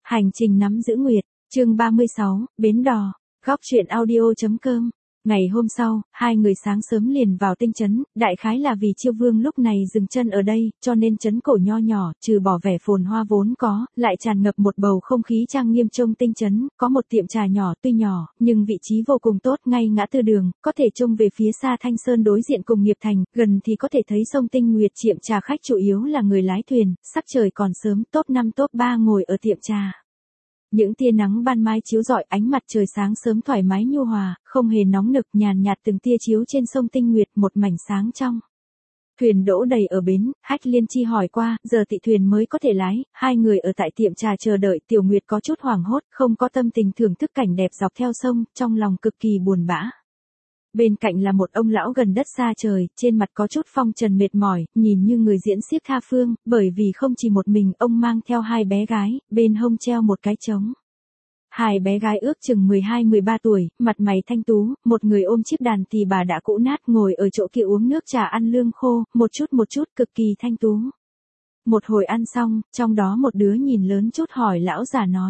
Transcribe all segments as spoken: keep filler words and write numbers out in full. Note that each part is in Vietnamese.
Hành trình nắm giữ nguyệt, chương ba mươi sáu, Bến Đò, góc truyện audio.com. Ngày hôm sau, hai người sáng sớm liền vào Tinh Trấn, đại khái là vì Chiêu Vương lúc này dừng chân ở đây, cho nên trấn cổ nho nhỏ, trừ bỏ vẻ phồn hoa vốn có, lại tràn ngập một bầu không khí trang nghiêm trông Tinh Trấn, có một tiệm trà nhỏ tuy nhỏ, nhưng vị trí vô cùng tốt ngay ngã tư đường, có thể trông về phía xa Thanh Sơn đối diện cùng Nghiệp Thành, gần thì có thể thấy sông Tinh Nguyệt. Tiệm trà khách chủ yếu là người lái thuyền, sắc trời còn sớm, top năm top ba ngồi ở tiệm trà. Những tia nắng ban mai chiếu rọi, ánh mặt trời sáng sớm thoải mái nhu hòa, không hề nóng nực, nhàn nhạt từng tia chiếu trên sông Tinh Nguyệt, một mảnh sáng trong. Thuyền đỗ đầy ở bến, Hách Liên Chi hỏi qua, giờ tị thuyền mới có thể lái, hai người ở tại tiệm trà chờ đợi. Tiểu Nguyệt có chút hoảng hốt, không có tâm tình thưởng thức cảnh đẹp dọc theo sông, trong lòng cực kỳ buồn bã. Bên cạnh là một ông lão gần đất xa trời, trên mặt có chút phong trần mệt mỏi, nhìn như người diễn xiếc tha phương, bởi vì không chỉ một mình ông mang theo hai bé gái, bên hông treo một cái trống. Hai bé gái ước chừng mười hai mười ba tuổi, mặt mày thanh tú, một người ôm chiếc đàn tỳ bà đã cũ nát ngồi ở chỗ kia uống nước trà ăn lương khô, một chút một chút cực kỳ thanh tú. Một hồi ăn xong, trong đó một đứa nhìn lớn chút hỏi lão già nói.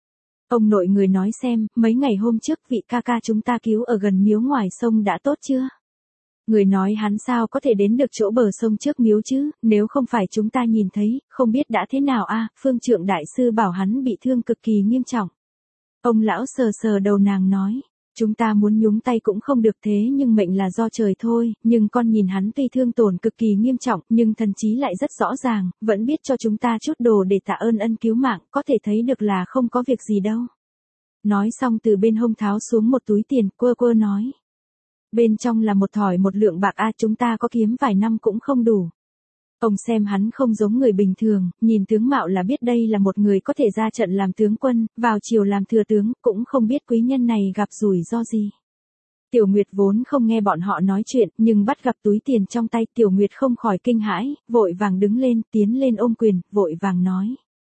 Ông nội người nói xem, mấy ngày hôm trước vị ca ca chúng ta cứu ở gần miếu ngoài sông đã tốt chưa? Người nói hắn sao có thể đến được chỗ bờ sông trước miếu chứ, nếu không phải chúng ta nhìn thấy, không biết đã thế nào a. Phương Trượng đại sư bảo hắn bị thương cực kỳ nghiêm trọng. Ông lão sờ sờ đầu nàng nói, chúng ta muốn nhúng tay cũng không được, thế nhưng mệnh là do trời thôi, nhưng con nhìn hắn tuy thương tổn cực kỳ nghiêm trọng, nhưng thần trí lại rất rõ ràng, vẫn biết cho chúng ta chút đồ để tạ ơn ân cứu mạng, có thể thấy được là không có việc gì đâu. Nói xong từ bên hông tháo xuống một túi tiền, quơ quơ nói. Bên trong là một thỏi một lượng bạc a, chúng ta có kiếm vài năm cũng không đủ. Ông xem hắn không giống người bình thường, nhìn tướng mạo là biết đây là một người có thể ra trận làm tướng quân, vào triều làm thừa tướng, cũng không biết quý nhân này gặp rủi ro gì. Tiểu Nguyệt vốn không nghe bọn họ nói chuyện, nhưng bắt gặp túi tiền trong tay, Tiểu Nguyệt không khỏi kinh hãi, vội vàng đứng lên, tiến lên ôm quyền, vội vàng nói.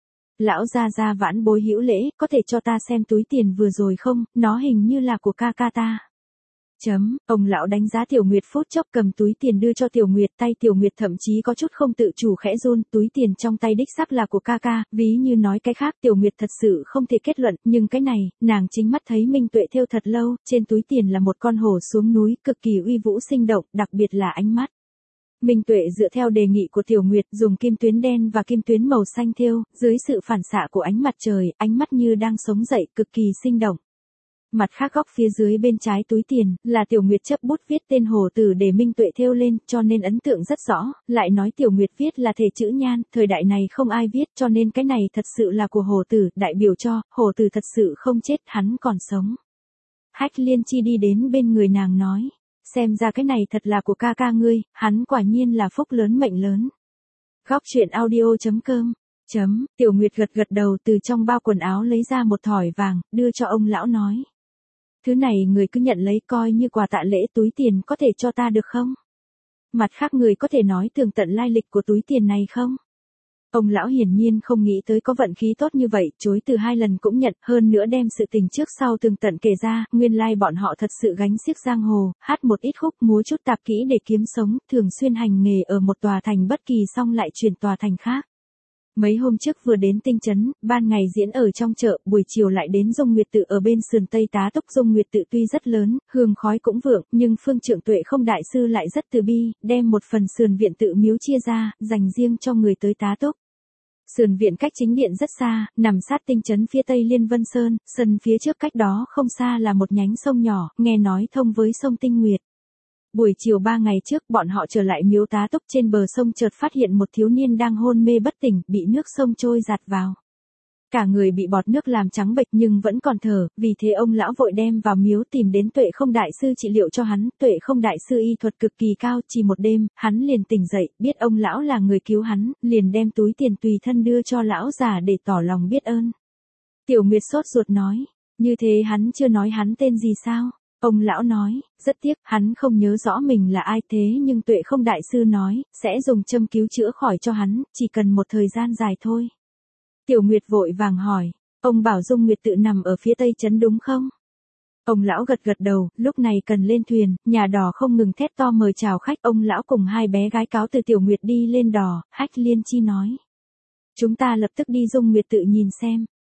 Lão gia gia vãn bối hữu lễ, có thể cho ta xem túi tiền vừa rồi không, nó hình như là của ca ca ta. Chấm, ông lão đánh giá Tiểu Nguyệt phút chốc cầm túi tiền đưa cho Tiểu Nguyệt, tay Tiểu Nguyệt thậm chí có chút không tự chủ khẽ run, túi tiền trong tay đích xác là của ca ca, ví như nói cái khác Tiểu Nguyệt thật sự không thể kết luận, nhưng cái này, nàng chính mắt thấy Minh Tuệ thêu thật lâu, trên túi tiền là một con hổ xuống núi, cực kỳ uy vũ sinh động, đặc biệt là ánh mắt. Minh Tuệ dựa theo đề nghị của Tiểu Nguyệt dùng kim tuyến đen và kim tuyến màu xanh thêu, dưới sự phản xạ của ánh mặt trời, ánh mắt như đang sống dậy, cực kỳ sinh động. Mặt khác góc phía dưới bên trái túi tiền, là Tiểu Nguyệt chấp bút viết tên hổ tử để Minh Tuệ thêu lên, cho nên ấn tượng rất rõ, lại nói Tiểu Nguyệt viết là thể chữ nhan, thời đại này không ai viết, cho nên cái này thật sự là của hổ tử, đại biểu cho, hổ tử thật sự không chết, hắn còn sống. Hách Liên Chi đi đến bên người nàng nói. Xem ra cái này thật là của ca ca ngươi, hắn quả nhiên là phúc lớn mệnh lớn. Góc truyện audio.com. Chấm, Tiểu Nguyệt gật gật đầu, từ trong bao quần áo lấy ra một thỏi vàng, đưa cho ông lão nói. Thứ này người cứ nhận lấy coi như quà tạ lễ, túi tiền có thể cho ta được không? Mặt khác người có thể nói tường tận lai lịch của túi tiền này không? Ông lão hiển nhiên không nghĩ tới có vận khí tốt như vậy, chối từ hai lần cũng nhận, hơn nữa đem sự tình trước sau tường tận kể ra, nguyên lai bọn họ thật sự gánh xiếc giang hồ, hát một ít khúc múa chút tạp kỹ để kiếm sống, thường xuyên hành nghề ở một tòa thành bất kỳ xong lại chuyển tòa thành khác. Mấy hôm trước vừa đến Tinh Trấn, ban ngày diễn ở trong chợ, buổi chiều lại đến Dung Nguyệt Tự ở bên sườn Tây tá túc. Dung Nguyệt Tự tuy rất lớn, hương khói cũng vượng, nhưng Phương Trượng Tuệ không đại sư lại rất từ bi, đem một phần sườn viện tự miếu chia ra, dành riêng cho người tới tá túc. Sườn viện cách chính điện rất xa, nằm sát Tinh Trấn phía tây Liên Vân Sơn, sân phía trước cách đó không xa là một nhánh sông nhỏ, nghe nói thông với sông Tinh Nguyệt. Buổi chiều ba ngày trước, bọn họ trở lại miếu tá túc, trên bờ sông chợt phát hiện một thiếu niên đang hôn mê bất tỉnh, bị nước sông trôi giạt vào. Cả người bị bọt nước làm trắng bệch nhưng vẫn còn thở, vì thế ông lão vội đem vào miếu tìm đến Tuệ Không đại sư trị liệu cho hắn. Tuệ Không đại sư y thuật cực kỳ cao, chỉ một đêm, hắn liền tỉnh dậy, biết ông lão là người cứu hắn, liền đem túi tiền tùy thân đưa cho lão già để tỏ lòng biết ơn. Tiểu Nguyệt sốt ruột nói, như thế hắn chưa nói hắn tên gì sao? Ông lão nói, rất tiếc, hắn không nhớ rõ mình là ai, thế nhưng Tuệ Không đại sư nói, sẽ dùng châm cứu chữa khỏi cho hắn, chỉ cần một thời gian dài thôi. Tiểu Nguyệt vội vàng hỏi, ông bảo Dung Nguyệt Tự nằm ở phía tây trấn đúng không? Ông lão gật gật đầu, lúc này cần lên thuyền, nhà đò không ngừng thét to mời chào khách, ông lão cùng hai bé gái cáo từ Tiểu Nguyệt đi lên đò. Hách Liên Chi nói, chúng ta lập tức đi Dung Nguyệt Tự nhìn xem.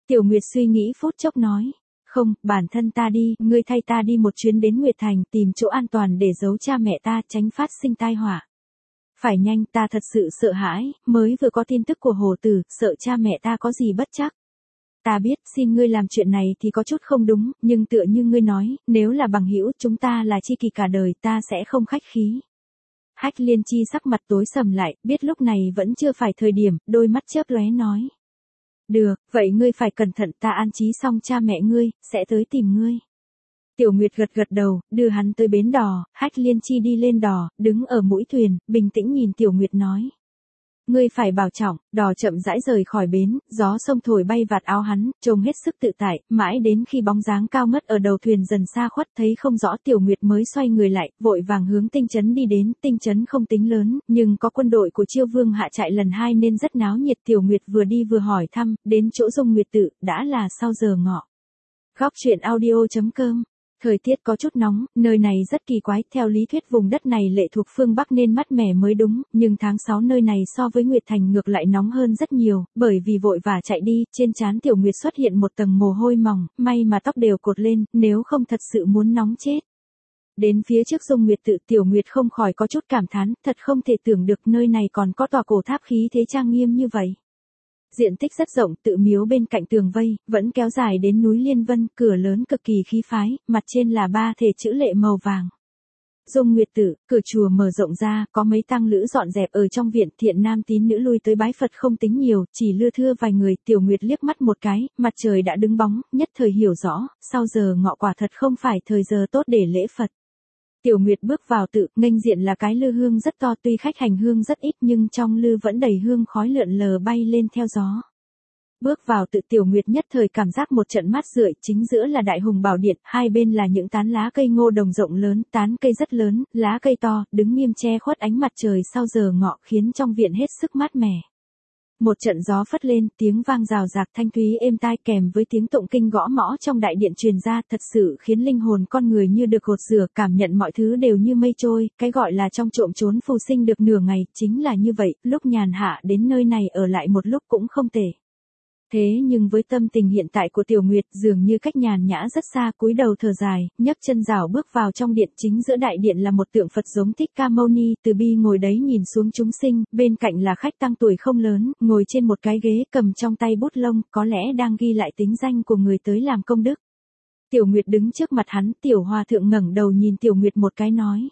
Tiểu Nguyệt suy nghĩ phút chốc nói. Không, bản thân ta đi, ngươi thay ta đi một chuyến đến Nguyệt Thành tìm chỗ an toàn để giấu cha mẹ ta tránh phát sinh tai họa. Phải nhanh, ta thật sự sợ hãi, mới vừa có tin tức của Hồ Tử, sợ cha mẹ ta có gì bất trắc. Ta biết, xin ngươi làm chuyện này thì có chút không đúng, nhưng tựa như ngươi nói, nếu là bằng hữu chúng ta là tri kỷ cả đời ta sẽ không khách khí. Hách Liên Chi sắc mặt tối sầm lại, biết lúc này vẫn chưa phải thời điểm, đôi mắt chớp lóe nói. Được, vậy ngươi phải cẩn thận, ta an trí xong cha mẹ ngươi, sẽ tới tìm ngươi. Tiểu Nguyệt gật gật đầu, đưa hắn tới bến đò, Hách Liên Chi đi lên đò, đứng ở mũi thuyền, bình tĩnh nhìn Tiểu Nguyệt nói. Ngươi phải bảo trọng, đò chậm rãi rời khỏi bến, gió sông thổi bay vạt áo hắn, trông hết sức tự tại, mãi đến khi bóng dáng cao ngất ở đầu thuyền dần xa khuất thấy không rõ Tiểu Nguyệt mới xoay người lại, vội vàng hướng Tinh Trấn đi đến, Tinh Trấn không tính lớn, nhưng có quân đội của Chiêu Vương hạ trại lần hai nên rất náo nhiệt. Tiểu Nguyệt vừa đi vừa hỏi thăm, đến chỗ Dung Nguyệt Tự, đã là sau giờ ngọ. Góc truyện audio chấm com. Thời tiết có chút nóng, nơi này rất kỳ quái, theo lý thuyết vùng đất này lệ thuộc phương Bắc nên mát mẻ mới đúng, nhưng tháng sáu nơi này so với Nguyệt Thành ngược lại nóng hơn rất nhiều, bởi vì vội vã chạy đi, trên trán Tiểu Nguyệt xuất hiện một tầng mồ hôi mỏng, may mà tóc đều cột lên, nếu không thật sự muốn nóng chết. Đến phía trước Dung Nguyệt Tự, Tiểu Nguyệt không khỏi có chút cảm thán, thật không thể tưởng được nơi này còn có tòa cổ tháp khí thế trang nghiêm như vậy. Diện tích rất rộng, tự miếu bên cạnh tường vây, vẫn kéo dài đến núi Liên Vân, cửa lớn cực kỳ khí phái, mặt trên là ba thể chữ lệ màu vàng. Dung Nguyệt Tự, cửa chùa mở rộng ra, có mấy tăng lữ dọn dẹp ở trong viện, thiện nam tín nữ lui tới bái Phật không tính nhiều, chỉ lưa thưa vài người. Tiểu Nguyệt liếc mắt một cái, mặt trời đã đứng bóng, nhất thời hiểu rõ, sau giờ ngọ quả thật không phải thời giờ tốt để lễ Phật. Tiểu Nguyệt bước vào tự, nghênh diện là cái lư hương rất to, tuy khách hành hương rất ít nhưng trong lư vẫn đầy hương khói lượn lờ bay lên theo gió. Bước vào tự, Tiểu Nguyệt nhất thời cảm giác một trận mát rượi, chính giữa là Đại Hùng Bảo Điện, hai bên là những tán lá cây ngô đồng rộng lớn, tán cây rất lớn, lá cây to, đứng nghiêm che khuất ánh mặt trời sau giờ ngọ khiến trong viện hết sức mát mẻ. Một trận gió phất lên, tiếng vang rào rạc thanh thúy êm tai kèm với tiếng tụng kinh gõ mõ trong đại điện truyền ra, thật sự khiến linh hồn con người như được gột rửa, cảm nhận mọi thứ đều như mây trôi, cái gọi là trong trộm trốn phù sinh được nửa ngày, chính là như vậy, lúc nhàn hạ đến nơi này ở lại một lúc cũng không tệ. Thế nhưng với tâm tình hiện tại của Tiểu Nguyệt, dường như cách nhàn nhã rất xa, cúi đầu thở dài, nhấc chân rảo bước vào trong điện. Chính giữa đại điện là một tượng Phật giống Thích Ca Mâu Ni, từ bi ngồi đấy nhìn xuống chúng sinh, bên cạnh là khách tăng tuổi không lớn, ngồi trên một cái ghế cầm trong tay bút lông, có lẽ đang ghi lại tính danh của người tới làm công đức. Tiểu Nguyệt đứng trước mặt hắn, Tiểu Hòa thượng ngẩng đầu nhìn Tiểu Nguyệt một cái nói.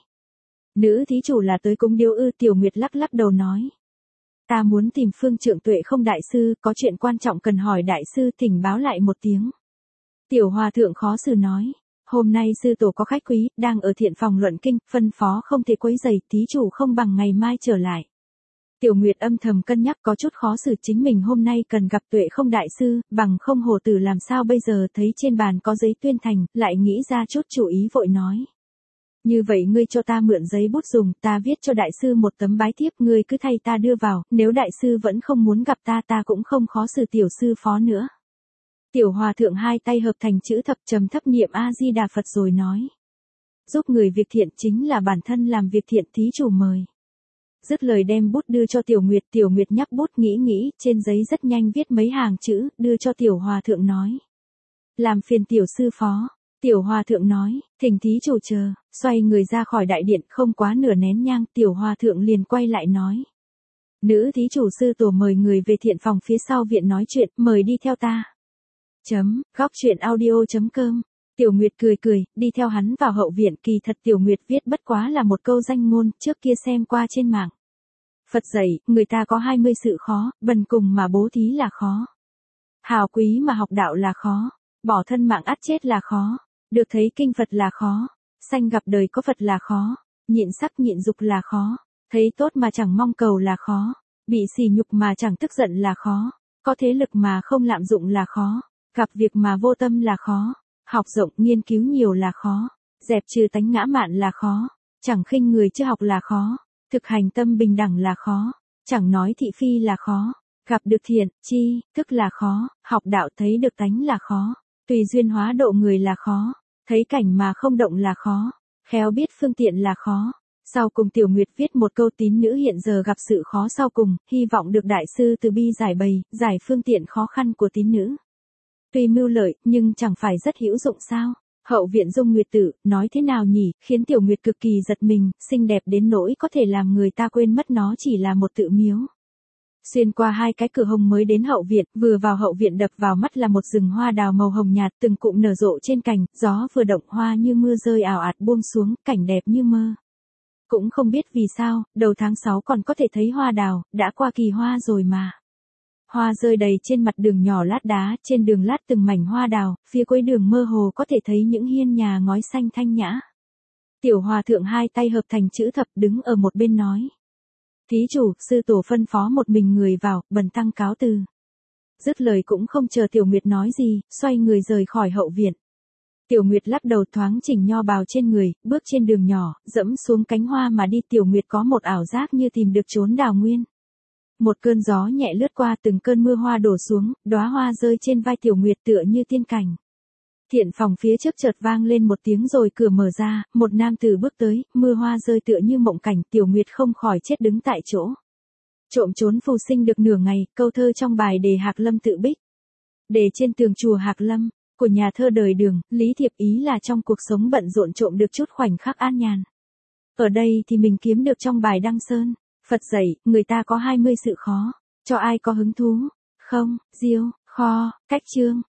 Nữ thí chủ là tới cúng điếu ư? Tiểu Nguyệt lắc lắc đầu nói. Ta muốn tìm Phương Trượng Tuệ không đại sư, có chuyện quan trọng cần hỏi đại sư, thỉnh báo lại một tiếng. Tiểu Hòa thượng khó xử nói, hôm nay sư tổ có khách quý, đang ở thiện phòng luận kinh, phân phó không thể quấy rầy, thí chủ không bằng ngày mai trở lại. Tiểu Nguyệt âm thầm cân nhắc, có chút khó xử, chính mình hôm nay cần gặp Tuệ không đại sư, bằng không Hồ Tử làm sao bây giờ. Thấy trên bàn có giấy tuyên thành, lại nghĩ ra chút chủ ý vội nói. Như vậy ngươi cho ta mượn giấy bút dùng, ta viết cho đại sư một tấm bái thiếp, ngươi cứ thay ta đưa vào, nếu đại sư vẫn không muốn gặp ta ta cũng không khó xử tiểu sư phó nữa. Tiểu Hòa thượng hai tay hợp thành chữ thập, trầm thấp niệm A-di-đà Phật rồi nói. Giúp người việc thiện chính là bản thân làm việc thiện, thí chủ mời. Dứt lời đem bút đưa cho Tiểu Nguyệt, Tiểu Nguyệt nhắc bút nghĩ nghĩ, trên giấy rất nhanh viết mấy hàng chữ, đưa cho Tiểu Hòa thượng nói. Làm phiền tiểu sư phó. Tiểu Hòa thượng nói, thỉnh thí chủ chờ, xoay người ra khỏi đại điện, không quá nửa nén nhang, Tiểu Hòa thượng liền quay lại nói. Nữ thí chủ sư tổ mời người về thiện phòng phía sau viện nói chuyện, mời đi theo ta. Chấm, góc truyện audio chấm com. Tiểu Nguyệt cười cười, đi theo hắn vào hậu viện, kỳ thật Tiểu Nguyệt viết bất quá là một câu danh ngôn, trước kia xem qua trên mạng. Phật dạy, người ta có hai mươi sự khó, bần cùng mà bố thí là khó. Hào quý mà học đạo là khó, bỏ thân mạng ắt chết là khó. Được thấy kinh Phật là khó, sanh gặp đời có Phật là khó, nhịn sắc nhịn dục là khó, thấy tốt mà chẳng mong cầu là khó, bị sỉ nhục mà chẳng tức giận là khó, có thế lực mà không lạm dụng là khó, gặp việc mà vô tâm là khó, học rộng nghiên cứu nhiều là khó, dẹp trừ tánh ngã mạn là khó, chẳng khinh người chưa học là khó, thực hành tâm bình đẳng là khó, chẳng nói thị phi là khó, gặp được thiện, chi, thức là khó, học đạo thấy được tánh là khó, tùy duyên hóa độ người là khó. Thấy cảnh mà không động là khó, khéo biết phương tiện là khó. Sau cùng Tiểu Nguyệt viết một câu tín nữ hiện giờ gặp sự khó sau cùng, hy vọng được đại sư từ bi giải bày, giải phương tiện khó khăn của tín nữ. Tuy mưu lợi, nhưng chẳng phải rất hữu dụng sao? Hậu viện Dung Nguyệt Tự, nói thế nào nhỉ, khiến Tiểu Nguyệt cực kỳ giật mình, xinh đẹp đến nỗi có thể làm người ta quên mất nó chỉ là một tự miếu. Xuyên qua hai cái cửa hông mới đến hậu viện, vừa vào hậu viện đập vào mắt là một rừng hoa đào màu hồng nhạt, từng cụm nở rộ trên cành, gió vừa động hoa như mưa rơi ào ạt buông xuống, cảnh đẹp như mơ. Cũng không biết vì sao, đầu tháng sáu còn có thể thấy hoa đào, đã qua kỳ hoa rồi mà. Hoa rơi đầy trên mặt đường nhỏ lát đá, trên đường lát từng mảnh hoa đào, phía cuối đường mơ hồ có thể thấy những hiên nhà ngói xanh thanh nhã. Tiểu hòa thượng hai tay hợp thành chữ thập đứng ở một bên nói. Thí chủ, sư tổ phân phó một mình người vào, bần tăng cáo từ. Dứt lời cũng không chờ Tiểu Nguyệt nói gì, xoay người rời khỏi hậu viện. Tiểu Nguyệt lắc đầu thoáng chỉnh nho bào trên người, bước trên đường nhỏ, dẫm xuống cánh hoa mà đi. Tiểu Nguyệt có một ảo giác như tìm được chốn đào nguyên. Một cơn gió nhẹ lướt qua, từng cơn mưa hoa đổ xuống, đóa hoa rơi trên vai Tiểu Nguyệt tựa như tiên cảnh. Thiện phòng phía trước chợt vang lên một tiếng rồi cửa mở ra, một nam tử bước tới, mưa hoa rơi tựa như mộng cảnh, Tiểu Nguyệt không khỏi chết đứng tại chỗ. Trộm trốn phù sinh được nửa ngày, câu thơ trong bài đề Hạc Lâm tự bích. Đề trên tường chùa Hạc Lâm, của nhà thơ đời Đường, Lý Thiệp ý là trong cuộc sống bận rộn trộm được chút khoảnh khắc an nhàn. Ở đây thì mình kiếm được trong bài Đăng Sơn. Phật dạy, người ta có hai mươi sự khó, cho ai có hứng thú, không, diêu, kho, cách chương.